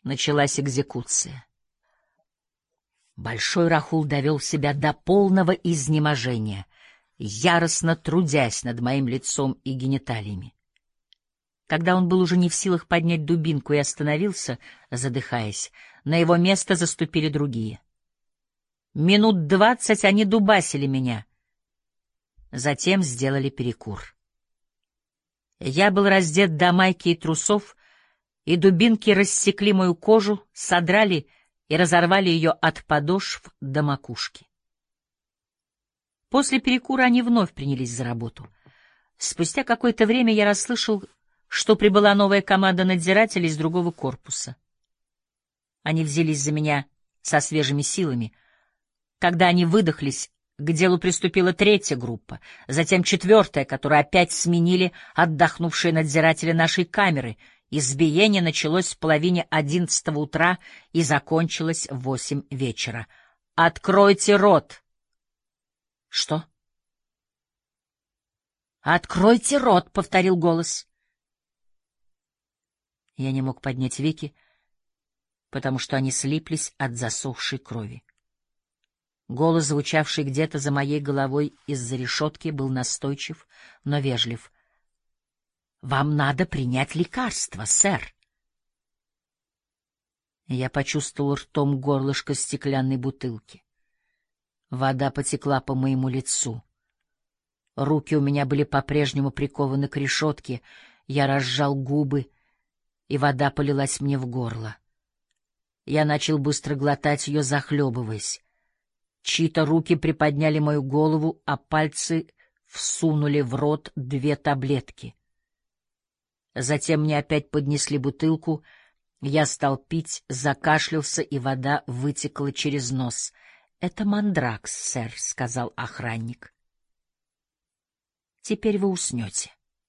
Началась экзекуция. Большой Рахул довел себя до полного изнеможения, яростно трудясь над моим лицом и гениталиями. Когда он был уже не в силах поднять дубинку и остановился, задыхаясь, на его место заступили другие. Минут 20 они дубасили меня. Затем сделали перекур. Я был раздет до майки и трусов, и дубинки рассекли мою кожу, содрали и разорвали ее от подошв до макушки. После перекура они вновь принялись за работу. Спустя какое-то время я расслышал, что прибыла новая команда надзирателей из другого корпуса. Они взялись за меня со свежими силами. Когда они выдохлись, к делу приступила третья группа, затем четвертая, которую опять сменили отдохнувшие надзиратели нашей камеры. Избиение началось в половине 11 утра и закончилось в 8 вечера. «Откройте рот!» «Что?» «Откройте рот!» — повторил голос. Я не мог поднять веки, потому что они слиплись от засохшей крови. Голос, звучавший где-то за моей головой из-за решетки, был настойчив, но вежлив. «Вам надо принять лекарство, сэр». Я почувствовал ртом горлышко стеклянной бутылки. Вода потекла по моему лицу. Руки у меня были по-прежнему прикованы к решетке. Я разжал губы, и вода полилась мне в горло. Я начал быстро глотать ее, захлебываясь. Чьи-то руки приподняли мою голову, а пальцы всунули в рот 2 таблетки. Затем мне опять поднесли бутылку, я стал пить, закашлялся, и вода вытекла через нос. — Это мандракс, сэр, — сказал охранник. — Теперь вы уснете.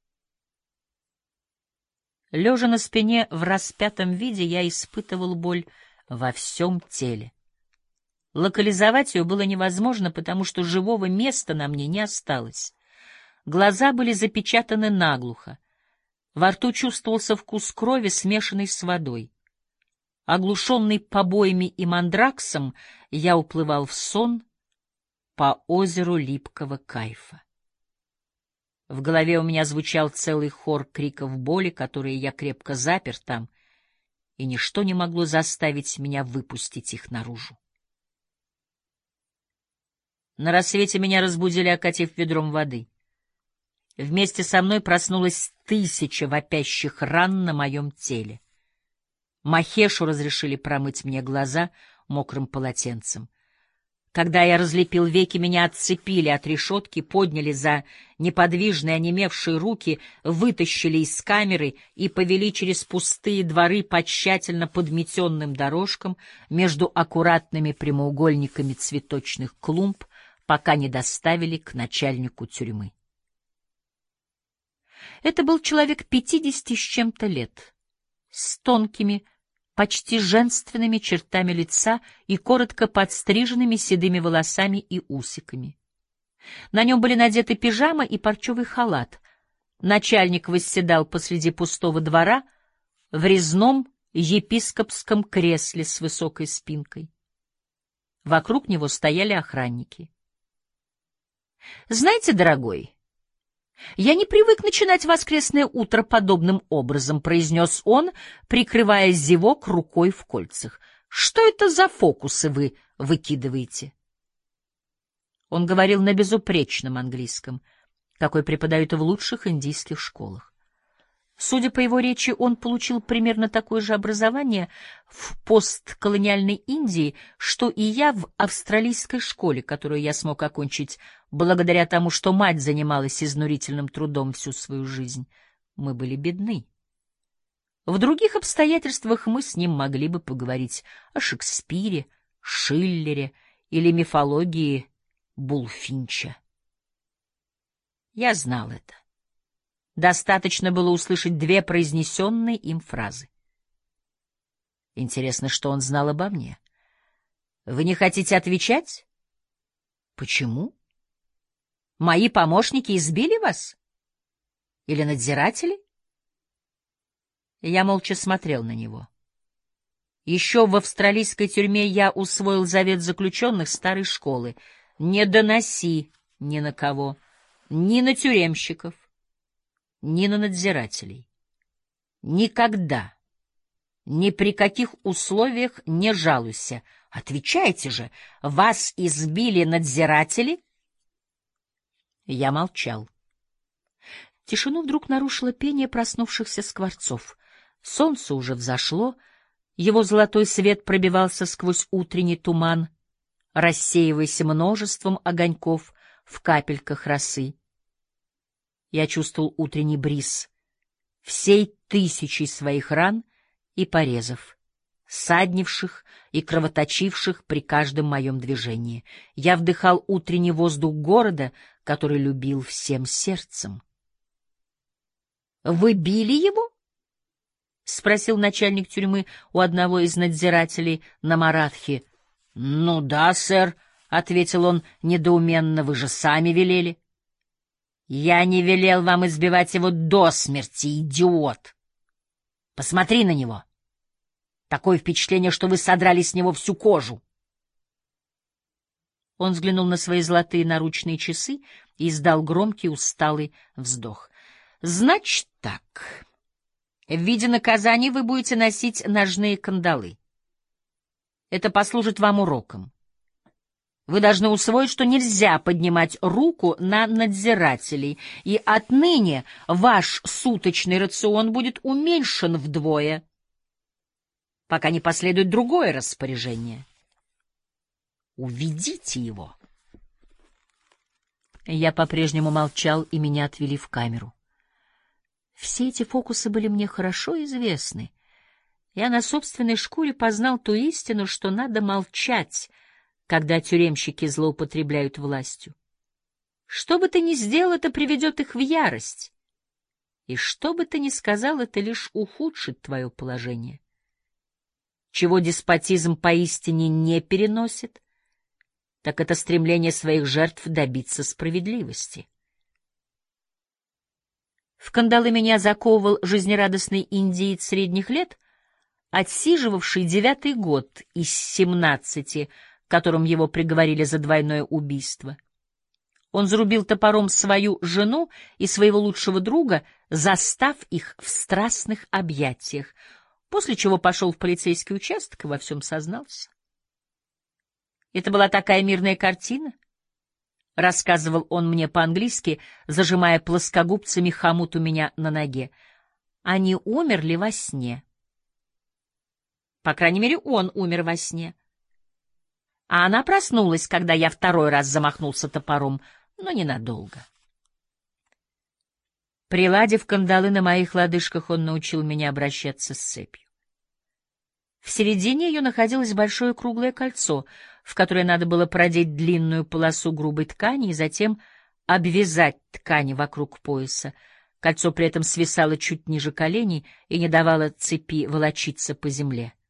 Лежа на спине в распятом виде, я испытывал боль во всем теле. Локализовать ее было невозможно, потому что живого места на мне не осталось. Глаза были запечатаны наглухо. Во рту чувствовался вкус крови, смешанный с водой. Оглушенный побоями и мандраксом, я уплывал в сон по озеру липкого кайфа. В голове у меня звучал целый хор криков боли, которые я крепко запер там, и ничто не могло заставить меня выпустить их наружу. На рассвете меня разбудили, окатив ведром воды. Вместе со мной проснулось 1000 вопящих ран на моем теле. Махешу разрешили промыть мне глаза мокрым полотенцем. Когда я разлепил веки, меня отцепили от решетки, подняли за неподвижные онемевшие руки, вытащили из камеры и повели через пустые дворы по тщательно подметенным дорожкам между аккуратными прямоугольниками цветочных клумб, пока не доставили к начальнику тюрьмы. Это был человек 50 с чем-то лет, с тонкими, почти женственными чертами лица и коротко подстриженными седыми волосами и усиками. На нем были надеты пижама и парчевый халат. Начальник восседал посреди пустого двора в резном епископском кресле с высокой спинкой. Вокруг него стояли охранники. «Знаете, дорогой, я не привык начинать воскресное утро подобным образом», — произнес он, прикрывая зевок рукой в кольцах. «Что это за фокусы вы выкидываете?» Он говорил на безупречном английском, какой преподают в лучших индийских школах. Судя по его речи, он получил примерно такое же образование в постколониальной Индии, что и я в австралийской школе, которую я смог окончить благодаря тому, что мать занималась изнурительным трудом всю свою жизнь. Мы были бедны. В других обстоятельствах мы с ним могли бы поговорить о Шекспире, Шиллере или мифологии Булфинча. Я знал это. Достаточно было услышать 2 произнесенные им фразы. Интересно, что он знал обо мне. Вы не хотите отвечать? Почему? Мои помощники избили вас? Или надзиратели? Я молча смотрел на него. Еще в австралийской тюрьме я усвоил завет заключенных старой школы: не доноси ни на кого, ни на тюремщиков, ни на надзирателей. Никогда, ни при каких условиях не жалуйся. Отвечайте же, вас избили надзиратели? Я молчал. Тишину вдруг нарушило пение проснувшихся скворцов. Солнце уже взошло, его золотой свет пробивался сквозь утренний туман, рассеиваясь множеством огоньков в капельках росы. Я чувствовал утренний бриз всей тысячей своих ран и порезов, ссаднивших и кровоточивших при каждом моем движении. Я вдыхал утренний воздух города, который любил всем сердцем. — Вы били его? — спросил начальник тюрьмы у одного из надзирателей на маратхи. — Ну да, сэр, — ответил он недоуменно, — вы же сами велели. — Я не велел вам избивать его до смерти, идиот. Посмотри на него. Такое впечатление, что вы содрали с него всю кожу. Он взглянул на свои золотые наручные часы и издал громкий усталый вздох. — Значит так. В виде наказания вы будете носить ножные кандалы. Это послужит вам уроком. Вы должны усвоить, что нельзя поднимать руку на надзирателей, и отныне ваш суточный рацион будет уменьшен вдвое, пока не последует другое распоряжение. Уведите его. Я по-прежнему молчал, и меня отвели в камеру. Все эти фокусы были мне хорошо известны. Я на собственной шкуре познал ту истину, что надо молчать, когда тюремщики злоупотребляют властью. Что бы ты ни сделал, это приведет их в ярость. И что бы ты ни сказал, это лишь ухудшит твое положение. Чего деспотизм поистине не переносит, так это стремление своих жертв добиться справедливости. В кандалы меня заковывал жизнерадостный индиец средних лет, отсиживавший 9-й год из 17, которым его приговорили за двойное убийство. Он зарубил топором свою жену и своего лучшего друга, застав их в страстных объятиях, после чего пошел в полицейский участок и во всем сознался. Это была такая мирная картина, — рассказывал он мне по-английски, зажимая плоскогубцами хомут у меня на ноге. Они умерли во сне. По крайней мере, он умер во сне. А она проснулась, когда я второй раз замахнулся топором, но ненадолго. Приладив кандалы на моих лодыжках, он научил меня обращаться с цепью. В середине ее находилось большое круглое кольцо, в которое надо было продеть длинную полосу грубой ткани и затем обвязать ткань вокруг пояса. Кольцо при этом свисало чуть ниже коленей и не давало цепи волочиться по земле.